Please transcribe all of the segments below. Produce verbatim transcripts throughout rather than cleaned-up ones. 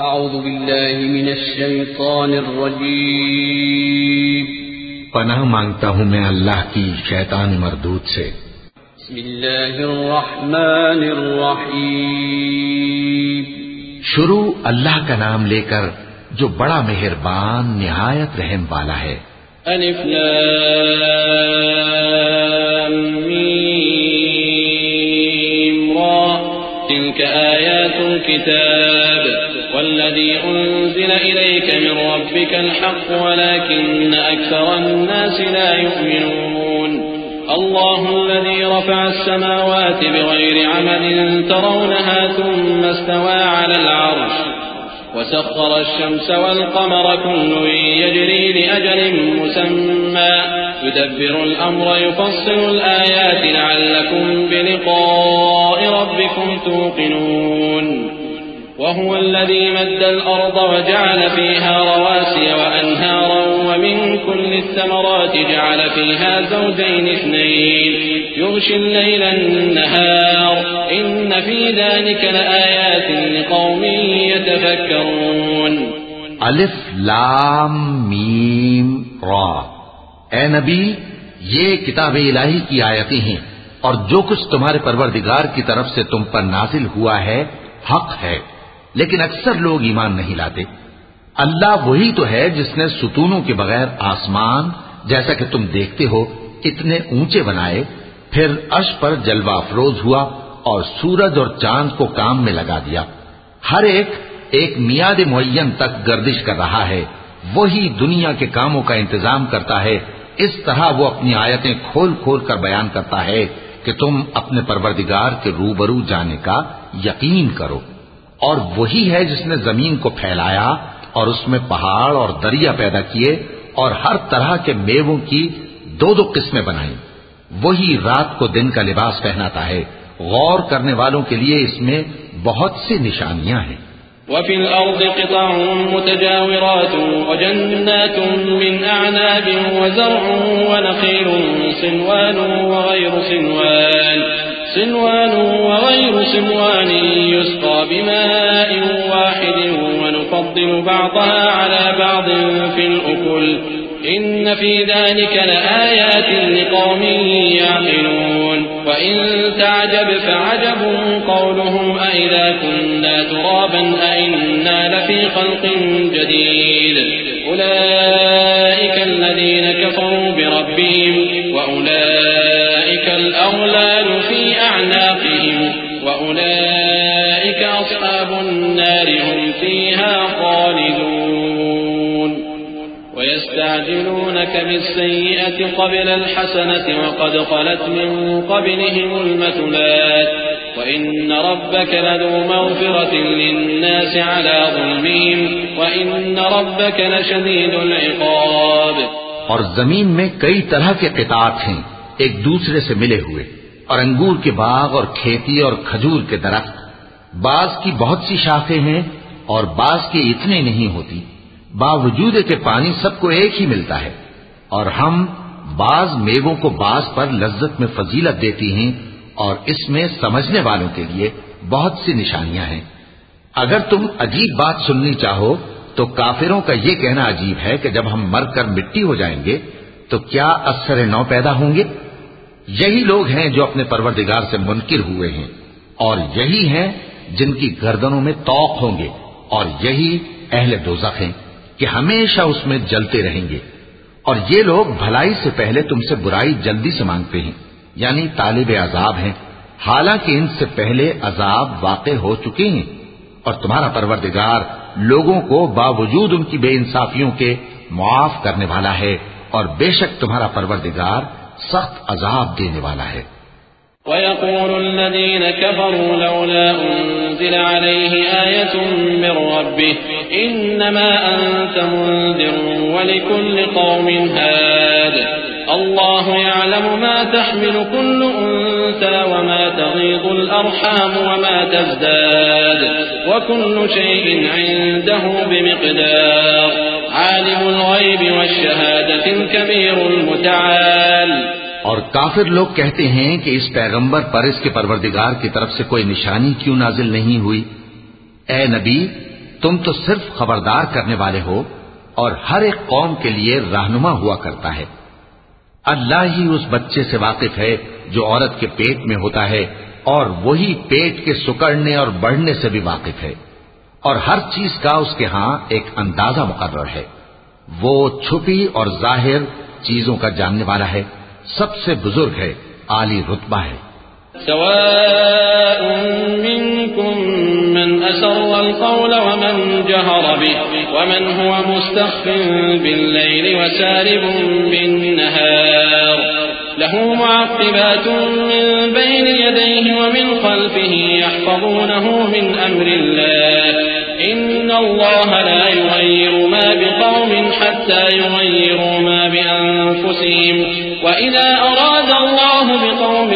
اعوذ باللہ من الشیطان الرجیم پناہ مانگتا ہوں میں اللہ کی شیطان مردود سے۔ بسم اللہ الرحمن الرحیم شروع اللہ کا نام لے کر جو بڑا مہربان نہایت رحم والا ہے۔ الف لام میم را تلك آیات الكتاب والذي أنزل إليك من ربك الحق ولكن أكثر الناس لا يؤمنون الله الذي رفع السماوات بغير عمد ترونها ثم استوى على العرش وسخر الشمس والقمر كل يجري لأجل مسمى يدبر الأمر يفصل الآيات لعلكم بلقاء ربكم توقنون وهو الذي مد الأرض وجعل فيها رواسي وأنهارا ومن كل الثمرات جعل فيها زوجين اثنين يغشي الليل النهار إن في ذلك لآيات لقوم يتفكرون الف لام میم را۔ اے نبی، یہ کتاب الہی کی آیتیں ہیں اور جو کچھ تمہارے پروردگار کی طرف سے تم پر نازل ہوا ہے حق ہے، لیکن اکثر لوگ ایمان نہیں لاتے۔ اللہ وہی تو ہے جس نے ستونوں کے بغیر آسمان جیسا کہ تم دیکھتے ہو اتنے اونچے بنائے، پھر عرش پر جلوہ افروز ہوا اور سورج اور چاند کو کام میں لگا دیا۔ ہر ایک ایک میعاد معین تک گردش کر رہا ہے، وہی دنیا کے کاموں کا انتظام کرتا ہے۔ اس طرح وہ اپنی آیتیں کھول کھول کر بیان کرتا ہے کہ تم اپنے پروردگار کے روبرو جانے کا یقین کرو۔ اور وہی ہے جس نے زمین کو پھیلایا اور اس میں پہاڑ اور دریا پیدا کیے اور ہر طرح کے میووں کی دو دو قسمیں بنائیں۔ وہی رات کو دن کا لباس پہناتا ہے۔ غور کرنے والوں کے لیے اس میں بہت سی نشانیاں ہیں۔ وفي الأرض قطع متجاورات وجنات من أعناب وزرع ونخيل صنوان وغير صنوان صنوان وغير صنوان يسقى بماء واحد ونفضل بعضها على بعض في الأكل إن في ذلك لآيات لقوم يعقلون وإن تعجب فعجب قولهم أئذا كنا ترابا أئنا لفي خلق جديد أولئك الذين كفروا بربهم وأولئك الأغلال في أعناقهم وأولئك أصحاب النار هم فيها خالدون ويستعجلونك بالسيئة قبل الحسنة وقد خلت من قبلهم المثلات وإن ربك لذو مغفرة للناس على ظلمهم وإن ربك لشديد العقاب۔ اور زمین میں کئی طرح کے قطعات ہیں ایک دوسرے سے ملے ہوئے، اور انگور کے باغ اور کھیتی اور کھجور کے درخت، بعض کی بہت سی شاخیں ہیں اور بعض کی اتنی نہیں ہوتی، باوجود کہ پانی سب کو ایک ہی ملتا ہے۔ اور ہم بعض میووں کو بعض پر لذت میں فضیلت دیتی ہیں، اور اس میں سمجھنے والوں کے لیے بہت سی نشانیاں ہیں۔ اگر تم عجیب بات سننی چاہو تو کافروں کا یہ کہنا عجیب ہے کہ جب ہم مر کر مٹی ہو جائیں گے تو کیا اثر نو پیدا ہوں گے؟ یہی لوگ ہیں جو اپنے پروردگار سے منکر ہوئے ہیں، اور یہی ہیں جن کی گردنوں میں طوق ہوں گے، اور یہی اہل دوزخ ہیں کہ ہمیشہ اس میں جلتے رہیں گے۔ اور یہ لوگ بھلائی سے پہلے تم سے برائی جلدی سے مانگتے ہیں، یعنی طالب عذاب ہیں، حالانکہ ان سے پہلے عذاب واقع ہو چکے ہیں۔ اور تمہارا پروردگار لوگوں کو باوجود ان کی بے انصافیوں کے معاف کرنے والا ہے، اور بے شک تمہارا پروردگار سخت عذاب دینے والا ہے۔ وَيَقُولُ الَّذِينَ كَفَرُوا لَوْلَا أُنزِلَ عَلَيْهِ آيَةٌ مِّن رَّبِّهِ إِنَّمَا أَنتَ مُنذِرٌ وَلِكُلِّ قَوْمٍ هَادٍ الله يعلم ما تحمل كل أنثى وما تغيض الأرحام وما تزداد وكل شيء عنده بمقدار عالم الغيب والشهادة الكبير المتعال۔ اور کافر لوگ کہتے ہیں کہ اس پیغمبر پر اس کے پروردگار کی طرف سے کوئی نشانی کیوں نازل نہیں ہوئی؟ اے نبی، تم تو صرف خبردار کرنے والے ہو اور ہر ایک قوم کے لیے رہنما ہوا کرتا ہے۔ اللہ ہی اس بچے سے واقف ہے جو عورت کے پیٹ میں ہوتا ہے، اور وہی پیٹ کے سکڑنے اور بڑھنے سے بھی واقف ہے، اور ہر چیز کا اس کے ہاں ایک اندازہ مقرر ہے۔ وہ چھپی اور ظاہر چیزوں کا جاننے والا ہے، سب سے بزرگ ہے، عالی رتبہ ہے۔ سواء منكم من أسر القول ومن جهر به ومن هو مستخف بالليل وسارب بالنهار له معقبات من بين يديه ومن خلفه يحفظونه من أمر الله إن الله لا يغير ما بقوم حتى يغيروا ما بأنفسهم وإذا أراد الله بقوم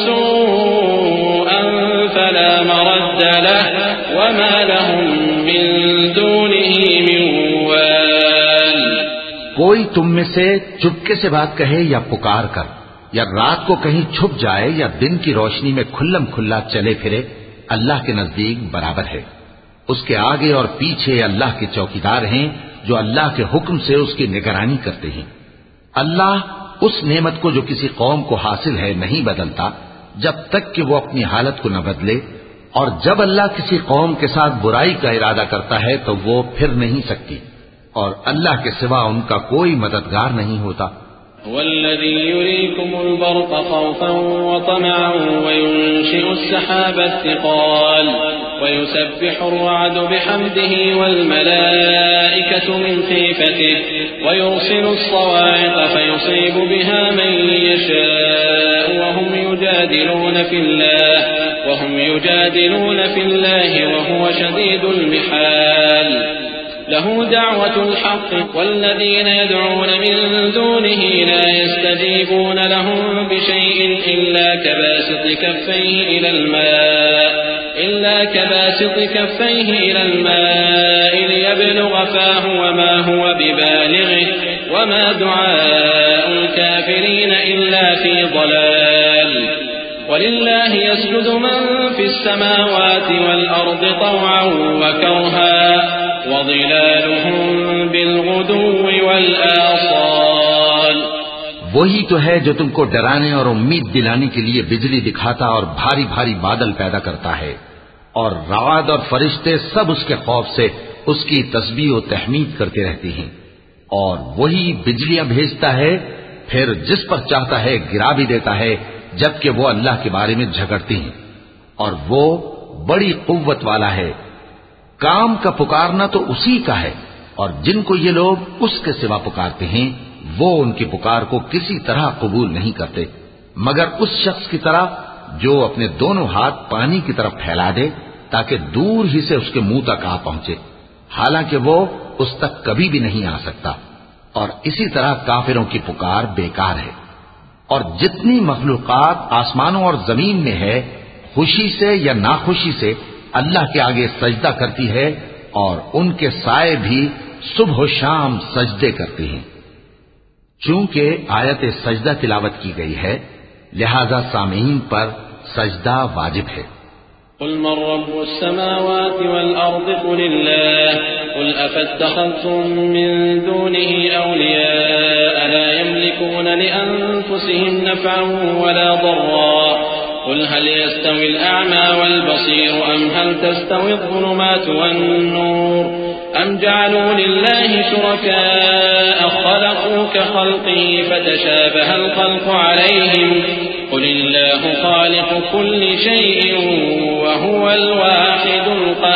سوءا فلا مرد له وما لهم من دونه من وال۔ کوئی تم میں سے چپکے سے بات کہے یا پکار کر، یا رات کو کہیں چھپ جائے یا دن کی روشنی میں کھلم کھلا چلے پھرے، اللہ کے نزدیک برابر ہے۔ اس کے آگے اور پیچھے اللہ کے چوکیدار ہیں جو اللہ کے حکم سے اس کی نگرانی کرتے ہیں۔ اللہ اس نعمت کو جو کسی قوم کو حاصل ہے نہیں بدلتا جب تک کہ وہ اپنی حالت کو نہ بدلے، اور جب اللہ کسی قوم کے ساتھ برائی کا ارادہ کرتا ہے تو وہ پھر نہیں سکتی، اور اللہ کے سوا ان کا کوئی مددگار نہیں ہوتا۔ والذي يريكم البرق خوفا وطمعا وينشئ السحاب الثقال ويسبح الرعد بحمده والملائكة من خيفته ويرسل الصواعق فيصيب بها من يشاء وهم يجادلون في الله وهم يجادلون في الله وهو شديد المحال له دعوة الحق والذين يدعون من دونه لا يستجيبون لهم بشيء إلا كباسط كفيه إلى الماء إلا كباسط كفيه إلى الماء ليبلغ فاه وما هو ببالغه وما دعاء الكافرين إلا في ضلال ولله يسجد من في السماوات والأرض طوعا وكرها وظلالهم بالغدو والآصال۔ وہی تو ہے جو تم کو ڈرانے اور امید دلانے کے لیے بجلی دکھاتا اور بھاری بھاری بادل پیدا کرتا ہے، اور رعد اور فرشتے سب اس کے خوف سے اس کی تسبیح و تحمید کرتے رہتے ہیں، اور وہی بجلیاں بھیجتا ہے، پھر جس پر چاہتا ہے گرا بھی دیتا ہے، جبکہ وہ اللہ کے بارے میں جھگڑتے ہیں، اور وہ بڑی قوت والا ہے۔ کام کا پکارنا تو اسی کا ہے، اور جن کو یہ لوگ اس کے سوا پکارتے ہیں وہ ان کی پکار کو کسی طرح قبول نہیں کرتے مگر اس شخص کی طرح جو اپنے دونوں ہاتھ پانی کی طرف پھیلا دے تاکہ دور ہی سے اس کے منہ تک آ پہنچے، حالانکہ وہ اس تک کبھی بھی نہیں آ سکتا۔ اور اسی طرح کافروں کی پکار بیکار ہے۔ اور جتنی مخلوقات آسمانوں اور زمین میں ہے، خوشی سے یا ناخوشی سے اللہ کے آگے سجدہ کرتی ہے، اور ان کے سائے بھی صبح و شام سجدے کرتے ہیں۔ چونکہ آیت سجدہ تلاوت کی گئی ہے لہذا سامعین پر سجدہ واجب ہے۔ قل من رب السماوات والأرض قل الله قل أفاتخذتم من دونه أولياء لا يملكون لأنفسهم نفعا ولا ضرا قل هل يستوي الأعمى والبصير أم هل تستوي الظلمات والنور أم جعلوا لله شركاء خلقوا كخلقه فتشابه الخلق عليهم قل الله خالق كل شيء وهو الواحد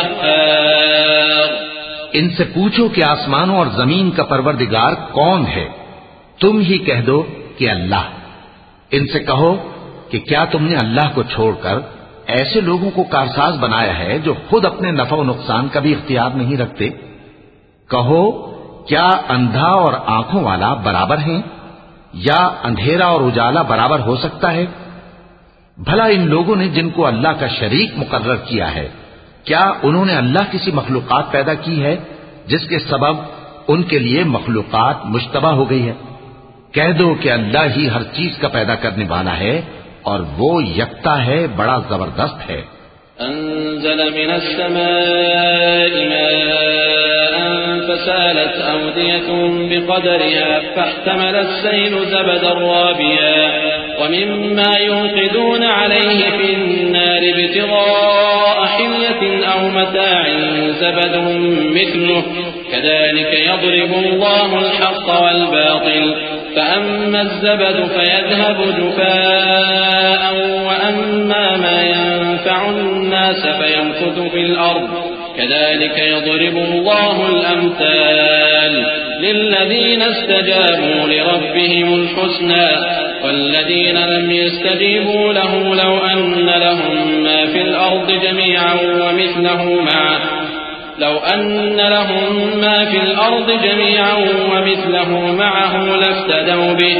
القهار۔ ان سے پوچھو کہ آسمانوں اور زمین کا پروردگار کون ہے؟ تم ہی کہہ دو کہ اللہ۔ ان سے کہو کہ کیا تم نے اللہ کو چھوڑ کر ایسے لوگوں کو کارساز بنایا ہے جو خود اپنے نفع و نقصان کا بھی اختیار نہیں رکھتے؟ کہو کیا اندھا اور آنکھوں والا برابر ہیں، یا اندھیرا اور اجالا برابر ہو سکتا ہے؟ بھلا ان لوگوں نے جن کو اللہ کا شریک مقرر کیا ہے، کیا انہوں نے اللہ کسی مخلوقات پیدا کی ہے جس کے سبب ان کے لیے مخلوقات مشتبہ ہو گئی ہے؟ کہہ دو کہ اللہ ہی ہر چیز کا پیدا کرنے والا ہے اور وہ یکتا ہے، بڑا زبردست ہے۔ أنزل من السماء ماء فسالت أودية بقدرها فاحتمل السيل زبدا رابيا ومما يوقدون عليه في النار ابتغاء حلية أو متاع زبد مثله كذلك يضرب الله الحق والباطل فأما الزبد فيذهب جفاء وأما ما ينفع الناس فيمكث في الأرض كذلك يضرب الله الأمثال للذين استجابوا لربهم الحسنى والذين لم يستجيبوا له لو أن لهم ما في الأرض جميعا ومثله معه لو أن لهم ما في الأرض جميعا ومثله معه لافتدوا به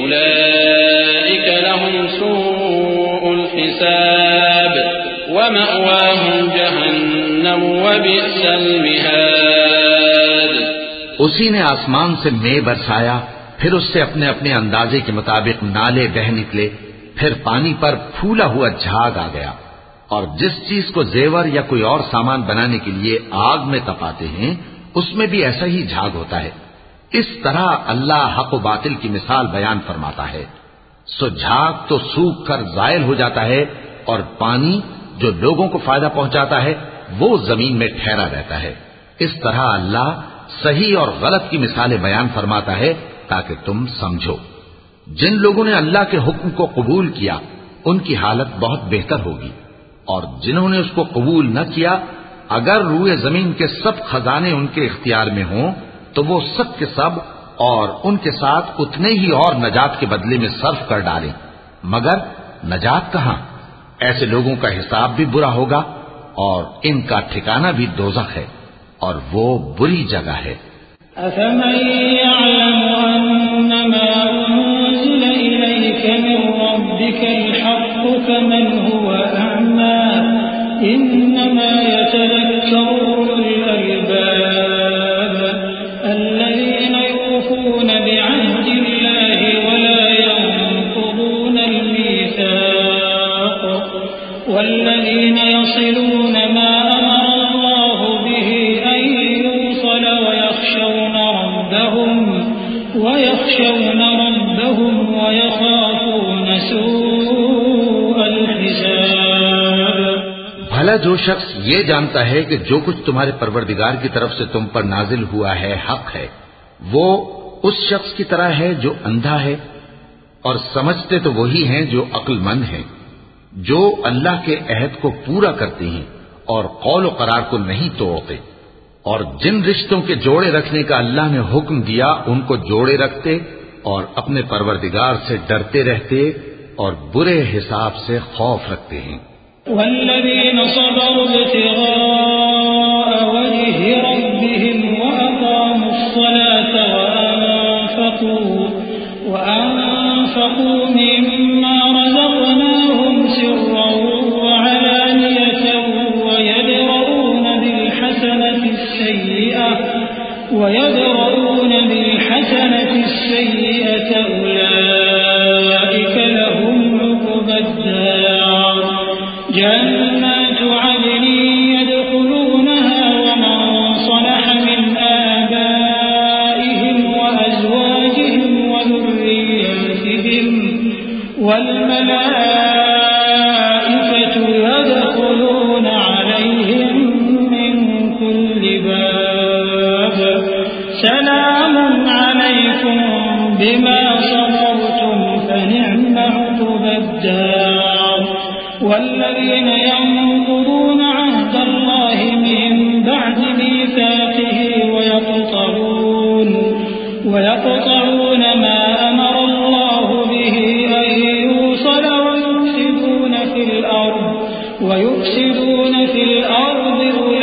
أولئك لهم سوء الحساب ومأواهم جهنم وبئس المهاد. اسی نے آسمان سے مے برسایا، پھر اس سے اپنے اپنے اندازے کے مطابق نالے بہہ نکلے، پھر پانی پر پھولا ہوا جھاگ آ گیا، اور جس چیز کو زیور یا کوئی اور سامان بنانے کے لیے آگ میں تپاتے ہیں اس میں بھی ایسا ہی جھاگ ہوتا ہے. اس طرح اللہ حق و باطل کی مثال بیان فرماتا ہے. سو جھاگ تو سوکھ کر زائل ہو جاتا ہے اور پانی جو لوگوں کو فائدہ پہنچاتا ہے وہ زمین میں ٹھہرا رہتا ہے. اس طرح اللہ صحیح اور غلط کی مثالیں بیان فرماتا ہے تاکہ تم سمجھو. جن لوگوں نے اللہ کے حکم کو قبول کیا ان کی حالت بہت بہتر ہوگی، اور جنہوں نے اس کو قبول نہ کیا اگر روئے زمین کے سب خزانے ان کے اختیار میں ہوں تو وہ سب کے سب اور ان کے ساتھ اتنے ہی اور نجات کے بدلے میں صرف کر ڈالیں، مگر نجات کہاں؟ ایسے لوگوں کا حساب بھی برا ہوگا اور ان کا ٹھکانہ بھی دوزخ ہے، اور وہ بری جگہ ہے. أفمن يعلم أنما أنزل إليك من ربك الحق كمن هو أعمى إنما يتذكر أولو الألباب الذين يوفون بعهد الله ولا ينقضون الميثاق والذين يصلون ما أمر الله به أن يوصل ويخشون ربهم ويخشون ربهم ويخافون سوء الحساب. بھلا جو شخص یہ جانتا ہے کہ جو کچھ تمہارے پروردگار کی طرف سے تم پر نازل ہوا ہے حق ہے، وہ اس شخص کی طرح ہے جو اندھا ہے، اور سمجھتے تو وہی ہیں جو عقل مند ہیں، جو اللہ کے عہد کو پورا کرتے ہیں اور قول و قرار کو نہیں توڑتے، اور جن رشتوں کے جوڑے رکھنے کا اللہ نے حکم دیا ان کو جوڑے رکھتے اور اپنے پروردگار سے ڈرتے رہتے اور برے حساب سے خوف رکھتے ہیں. والذين صبروا ابتغاء وجه ربهم وأقاموا الصلاة وأنفقوا وأنفقوا مما رزقناهم سرا وعلانية ويدرؤون بالحسنة السيئة ويدرؤون بالحسنة السيئة أولئك لهم عقبى الدار جنات عدن يدخلونها ومن صلح من آبائهم وأزواجهم وذرياتهم والملائكة يدخلون عليهم من كل باب سلام عليكم بما صبرتم فنعم عقبى الدار. والذين ينقضون عهد الله من بعد ميثاقه ويقطعون ويقطعون ما أمر الله به أن يوصل ويفسدون في الأرض ويفسدون في الأرض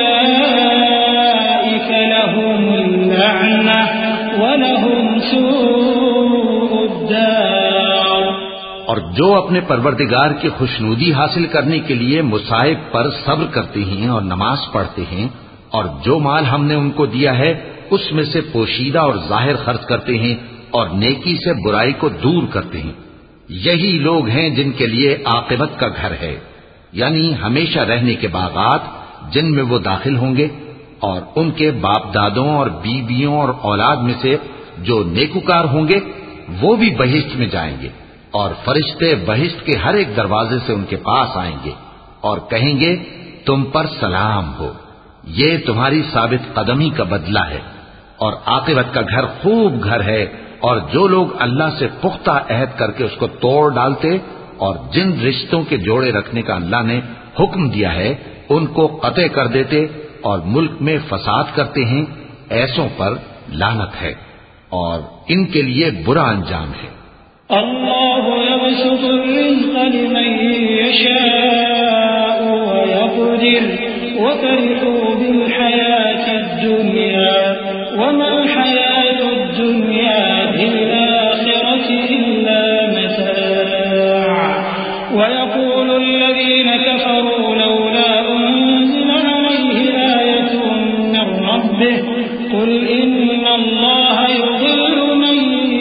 أولئك لهم اللعنة ولهم سوء الدار. اور جو اپنے پروردگار کی خوشنودی حاصل کرنے کے لیے مصائب پر صبر کرتے ہیں اور نماز پڑھتے ہیں، اور جو مال ہم نے ان کو دیا ہے اس میں سے پوشیدہ اور ظاہر خرچ کرتے ہیں اور نیکی سے برائی کو دور کرتے ہیں، یہی لوگ ہیں جن کے لیے عاقبت کا گھر ہے. یعنی ہمیشہ رہنے کے باغات جن میں وہ داخل ہوں گے، اور ان کے باپ دادوں اور بیویوں اور اولاد میں سے جو نیکوکار ہوں گے وہ بھی بہشت میں جائیں گے، اور فرشتے بہشت کے ہر ایک دروازے سے ان کے پاس آئیں گے اور کہیں گے تم پر سلام ہو، یہ تمہاری ثابت قدمی کا بدلہ ہے، اور عاقبت کا گھر خوب گھر ہے۔ اور جو لوگ اللہ سے پختہ عہد کر کے اس کو توڑ ڈالتے اور جن رشتوں کے جوڑے رکھنے کا اللہ نے حکم دیا ہے ان کو قطع کر دیتے اور ملک میں فساد کرتے ہیں، ایسوں پر لعنت ہے اور ان کے لیے برا انجام ہے۔ اللہ یبسط الرزق لمن یشاء ویقدر وفرحوا بالحیاة الدنیا وما الحیاة الدنیا بالآخرة إلا متاع ويقول الذين كفروا لولا أنزل عليه آية من ربه قل إن الله يضل من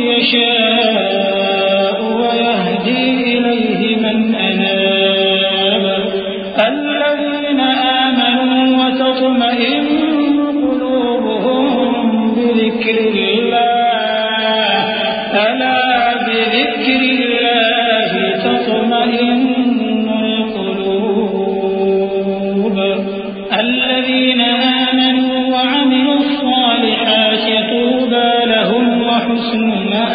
يشاء ويهدي إليه من أناب الذين آمنوا وتطمئن قلوبهم بذكر الله ألا بذكر الله تطمئن القلوب الذين آمنوا وعملوا الصالحات طوبى لهم وحسن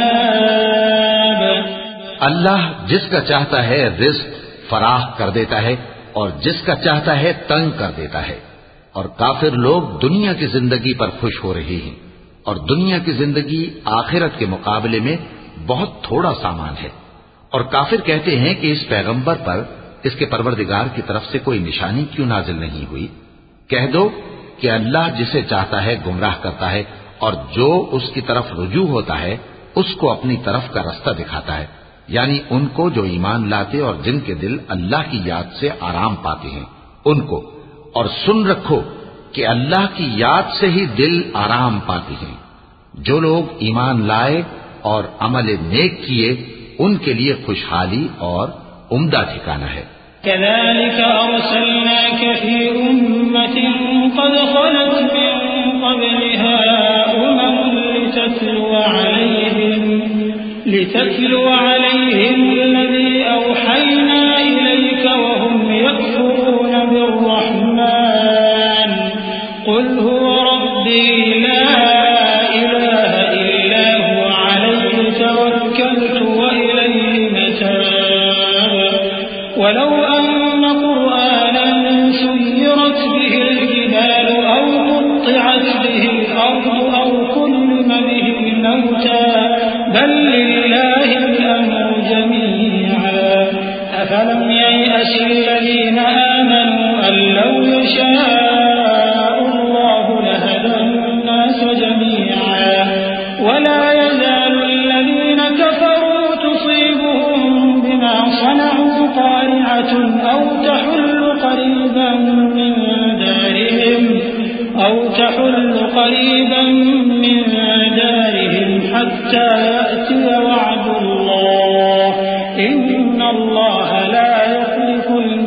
مآب۔ اللہ جس کا چاہتا ہے رزق فراخ کر دیتا ہے اور جس کا چاہتا ہے تنگ کر دیتا ہے، اور کافر لوگ دنیا کی زندگی پر خوش ہو رہے ہیں، اور دنیا کی زندگی آخرت کے مقابلے میں بہت تھوڑا سامان ہے۔ اور کافر کہتے ہیں کہ اس پیغمبر پر اس کے پروردگار کی طرف سے کوئی نشانی کیوں نازل نہیں ہوئی؟ کہہ دو کہ اللہ جسے چاہتا ہے گمراہ کرتا ہے، اور جو اس کی طرف رجوع ہوتا ہے اس کو اپنی طرف کا رستہ دکھاتا ہے، یعنی ان کو جو ایمان لاتے اور جن کے دل اللہ کی یاد سے آرام پاتے ہیں ان کو۔ اور سن رکھو کہ اللہ کی یاد سے ہی دل آرام پاتے ہیں۔ جو لوگ ایمان لائے اور عمل نیک کیے ان کے لیے خوشحالی اور عمدہ ٹھکانہ ہے۔ كذلك أرسلناك في أمة قد خلت من قبلها أمم لتتلو عليهم لتتلو عليهم الذي أوحينا إليك وهم يكفرون بالرحمن قل هو ربي لا إله إلا هو عليه توكلت وإليه متاب ولو أن قرآنا سيرت به الجبال أو قطعت به الأرض أو كلم به الموتى بل لله الأمر جميعا أفلم ييأس الذين آمنوا أن لو يشاء الله لهدى الناس جميعا ولا يزال الذين كفروا تصيبهم بما صنعوا قارعة أو تحل قريبا من دارهم أو تحل قريبا من دارهم حتى يأتي وعد الله إن الله لا يخلف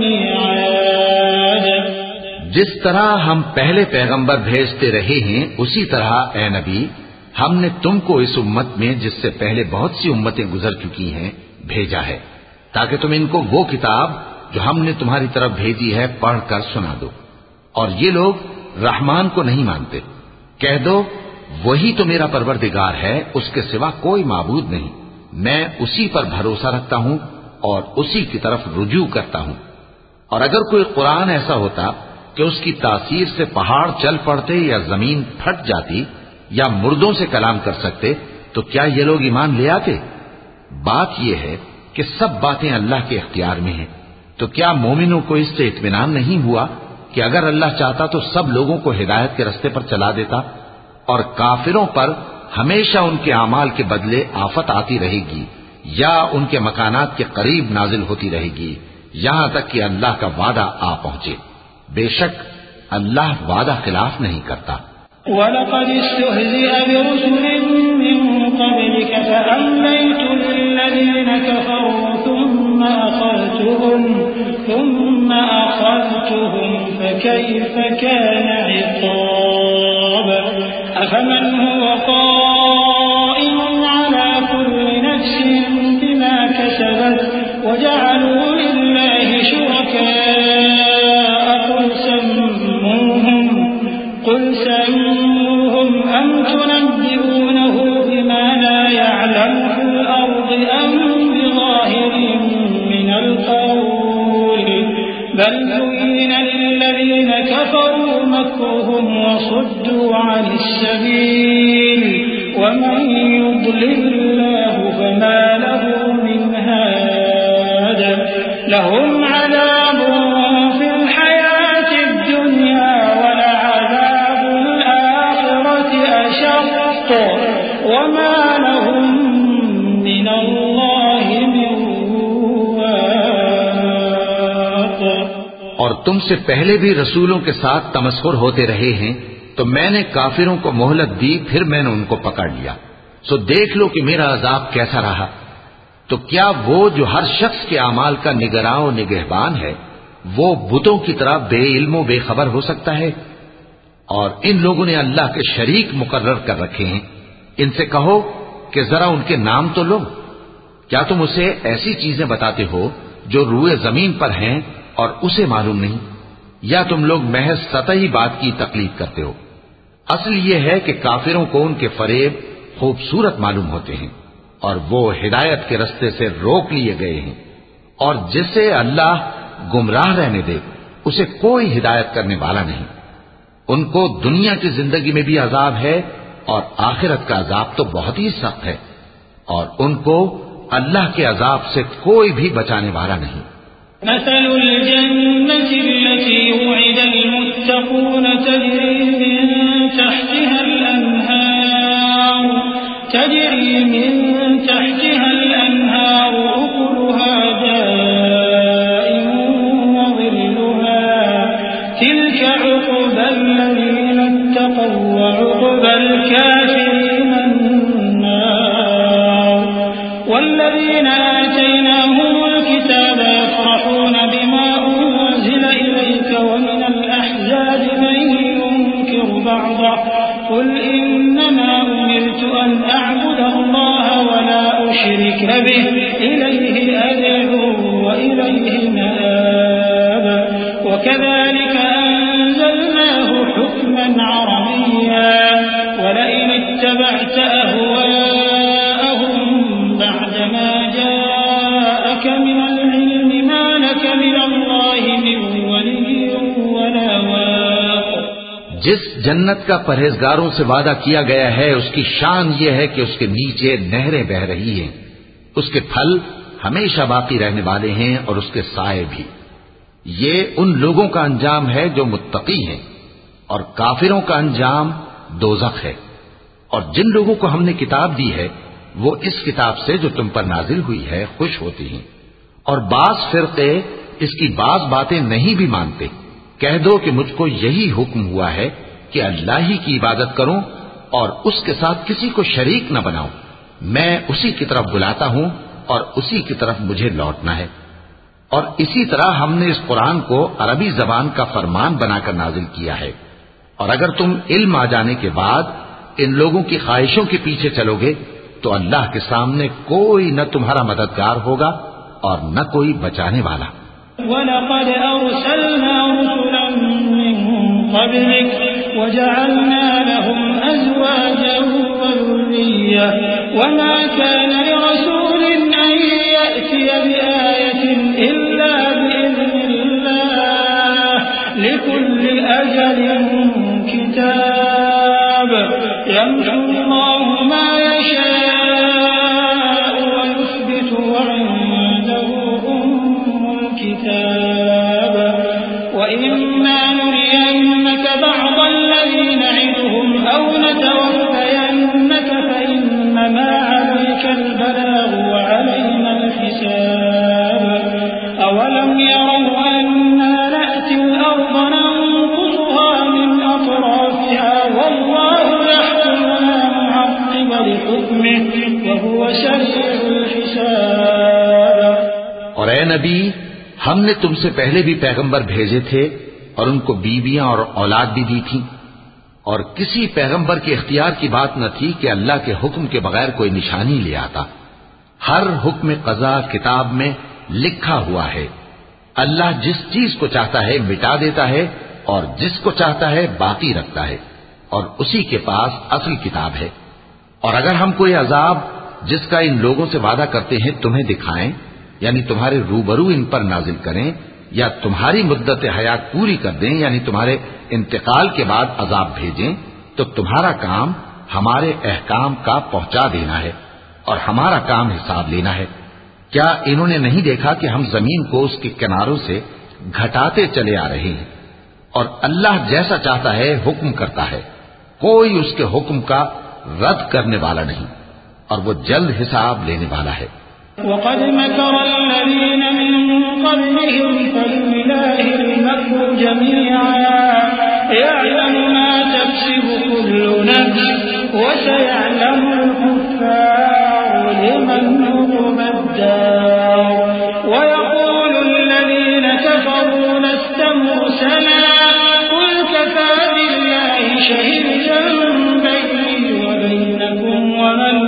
الميعاد۔ جس طرح ہم پہلے پیغمبر بھیجتے رہے ہیں اسی طرح اے نبی ہم نے تم کو اس امت میں جس سے پہلے بہت سی امتیں گزر چکی ہیں بھیجا ہے، تاکہ تم ان کو وہ کتاب جو ہم نے تمہاری طرف بھیجی ہے پڑھ کر سنا دو۔ اور یہ لوگ رحمان کو نہیں مانتے، کہہ دو وہی تو میرا پروردگار ہے، اس کے سوا کوئی معبود نہیں، میں اسی پر بھروسہ رکھتا ہوں اور اسی کی طرف رجوع کرتا ہوں۔ اور اگر کوئی قرآن ایسا ہوتا کہ اس کی تاثیر سے پہاڑ چل پڑتے یا زمین پھٹ جاتی یا مردوں سے کلام کر سکتے تو کیا یہ لوگ ایمان لے آتے؟ بات یہ ہے کہ سب باتیں اللہ کے اختیار میں ہیں، تو کیا مومنوں کو اس سے اطمینان نہیں ہوا کہ اگر اللہ چاہتا تو سب لوگوں کو ہدایت کے رستے پر چلا دیتا؟ اور کافروں پر ہمیشہ ان کے اعمال کے بدلے آفت آتی رہے گی یا ان کے مکانات کے قریب نازل ہوتی رہے گی یہاں تک کہ اللہ کا وعدہ آ پہنچے۔ بے شک اللہ وعدہ خلاف نہیں کرتا۔ وَلَقَدِ اسْتُهْزِئَ بِرُسُلٍ مِّن قَبْلِكَ فَأَمْلَيْتُ لِلَّذِينَ كَفَرُوا ثُمَّ أَخَذْتُهُمْ ثم أخذتهم فكيف كان عقاب أفمن هو قائم على كل نفس بما كسبت وجعلوا لله شركاء قل سموهم قل سموهم أم تنبئونه بما لا يعلم في الأرض أم بظاهر من القول بل زين للذين كفروا مكرهم وصدوا عن السبيل ومن يضلل الله فما له من هاد لهم عذاب في الحياة الدنيا ولعذاب الآخرة أشق وما لهم من الله من واق. اور تم سے پہلے بھی رسولوں کے ساتھ تمسخر ہوتے رہے ہیں تو میں نے کافروں کو مہلت دی پھر میں نے ان کو پکڑ لیا. سو دیکھ لو کہ میرا عذاب کیسا رہا. تو کیا وہ جو ہر شخص کے اعمال کا نگراں و نگہبان ہے وہ بتوں کی طرح بے علم و بے خبر ہو سکتا ہے؟ اور ان لوگوں نے اللہ کے شریک مقرر کر رکھے ہیں. ان سے کہو کہ ذرا ان کے نام تو لو. کیا تم اسے ایسی چیزیں بتاتے ہو جو روئے زمین پر ہیں اور اسے معلوم نہیں؟ یا تم لوگ محض سطحی بات کی تقلید کرتے ہو؟ اصل یہ ہے کہ کافروں کو ان کے فریب خوبصورت معلوم ہوتے ہیں اور وہ ہدایت کے رستے سے روک لیے گئے ہیں. اور جسے اللہ گمراہ رہنے دے اسے کوئی ہدایت کرنے والا نہیں. ان کو دنیا کی زندگی میں بھی عذاب ہے اور آخرت کا عذاب تو بہت ہی سخت ہے اور ان کو اللہ کے عذاب سے کوئی بھی بچانے والا نہیں. مثل الجنة التي وعد المتقون تجري من تحتها الأنهار تجري من تحتها الأنهار أكلها دائم وظلها تلك عقبى الذين اتقوا وعقبى الكافرين النار. والذين آتيناهم الكتاب يفرحون بما أنزل إليك ومن الأحزاب من ينكر بعضه قل إنما أمرت أن أعبد الله ولا أشرك به إليه أدعو وإليه مآب. وكذلك أنزلناه حكما عربيا ولئن اتبعت أهواءهم بعدما جاءك من العلم ما لك من الله من ولي ولا واق. جس جنت کا پرہیزگاروں سے وعدہ کیا گیا ہے اس کی شان یہ ہے کہ اس کے نیچے نہریں بہ رہی ہیں. اس کے پھل ہمیشہ باقی رہنے والے ہیں اور اس کے سائے بھی. یہ ان لوگوں کا انجام ہے جو متقی ہیں اور کافروں کا انجام دوزخ ہے. اور جن لوگوں کو ہم نے کتاب دی ہے وہ اس کتاب سے جو تم پر نازل ہوئی ہے خوش ہوتی ہیں اور بعض فرقے اس کی بعض باتیں نہیں بھی مانتے. کہہ دو کہ مجھ کو یہی حکم ہوا ہے کہ اللہ ہی کی عبادت کروں اور اس کے ساتھ کسی کو شریک نہ بناؤں. میں اسی کی طرف بلاتا ہوں اور اسی کی طرف مجھے لوٹنا ہے. اور اسی طرح ہم نے اس قرآن کو عربی زبان کا فرمان بنا کر نازل کیا ہے. اور اگر تم علم آ جانے کے بعد ان لوگوں کی خواہشوں کے پیچھے چلو گے تو اللہ کے سامنے کوئی نہ تمہارا مددگار ہوگا اور نہ کوئی بچانے والا. وَلَقَدْ أَرْسَلْنَا رُسُلًا مِّن قَبْلِكَ وَجَعَلْنَا لَهُمْ أَزْوَاجًا وَذُرِّيَّةً وَمَا كَانَ لِرَسُولٍ أَن يَأْتِيَ بِآيَةٍ إِلَّا بِإِذْنِ اللَّهِ لِكُلِّ أَجَلٍ كِتَابٌ يَمْحُو اللَّهُ مَا يَشَاءُ وَيُثْبِتُ وَعِندَهُ أُمُّ الْكِتَابِ وَإِمَّا نُرِيَنَّكَ بَعْضَ الَّذِي نَعِدُهُمْ أَوْ نَتَوَفَّيَنَّكَ فَإِنَّمَا عَلَيْكَ الْبَلَاغُ وَعَلَيْنَا الْحِسَابُ. أَوَلَمْ يَرَوْا أَنَّا نَأْتِي الْأَرْضَ نَنقُصُهَا مِنْ أَطْرَافِهَا وَاللَّهُ يَحْكُمُ لَا مُعَقِّبَ لِحُكْمِهِ وَهُوَ سَرِيعُ الْحِسَابِ. اور اے نبی ہم نے تم سے پہلے بھی پیغمبر بھیجے تھے اور ان کو بیویاں اور اولاد بھی دی تھی، اور کسی پیغمبر کے اختیار کی بات نہ تھی کہ اللہ کے حکم کے بغیر کوئی نشانی لے آتا۔ ہر حکم قضا کتاب میں لکھا ہوا ہے۔ اللہ جس چیز کو چاہتا ہے مٹا دیتا ہے اور جس کو چاہتا ہے باقی رکھتا ہے، اور اسی کے پاس اصل کتاب ہے۔ اور اگر ہم کوئی عذاب جس کا ان لوگوں سے وعدہ کرتے ہیں تمہیں دکھائیں، یعنی تمہارے روبرو ان پر نازل کریں، یا تمہاری مدت حیات پوری کر دیں، یعنی تمہارے انتقال کے بعد عذاب بھیجیں، تو تمہارا کام ہمارے احکام کا پہنچا دینا ہے اور ہمارا کام حساب لینا ہے۔ کیا انہوں نے نہیں دیکھا کہ ہم زمین کو اس کے کناروں سے گھٹاتے چلے آ رہے ہیں، اور اللہ جیسا چاہتا ہے حکم کرتا ہے، کوئی اس کے حکم کا رد کرنے والا نہیں، اور وہ جلد حساب لینے والا ہے۔ وقد مكر الذين من قبلهم فلله المكر جميعا يعلم ما تكسب كل نفس وسيعلم الكفار لمن عقبى الدار ويقول الذين كفروا لست مرسلا قل كفى بالله شهيدا بيني وبينكم ومن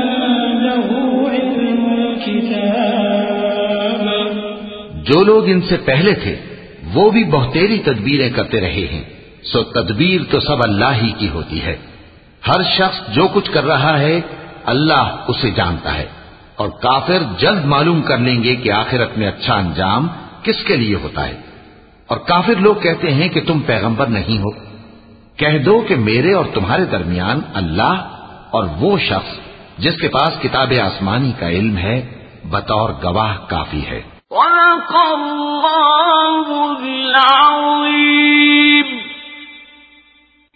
جو لوگ ان سے پہلے تھے وہ بھی بہتیری تدبیریں کرتے رہے ہیں، سو تدبیر تو سب اللہ ہی کی ہوتی ہے۔ ہر شخص جو کچھ کر رہا ہے اللہ اسے جانتا ہے، اور کافر جلد معلوم کر لیں گے کہ آخرت میں اچھا انجام کس کے لیے ہوتا ہے۔ اور کافر لوگ کہتے ہیں کہ تم پیغمبر نہیں ہو، کہہ دو کہ میرے اور تمہارے درمیان اللہ اور وہ شخص جس کے پاس کتاب آسمانی کا علم ہے بطور گواہ کافی ہے۔ وَلَقَ اللَّهُ الْعَظِيمُ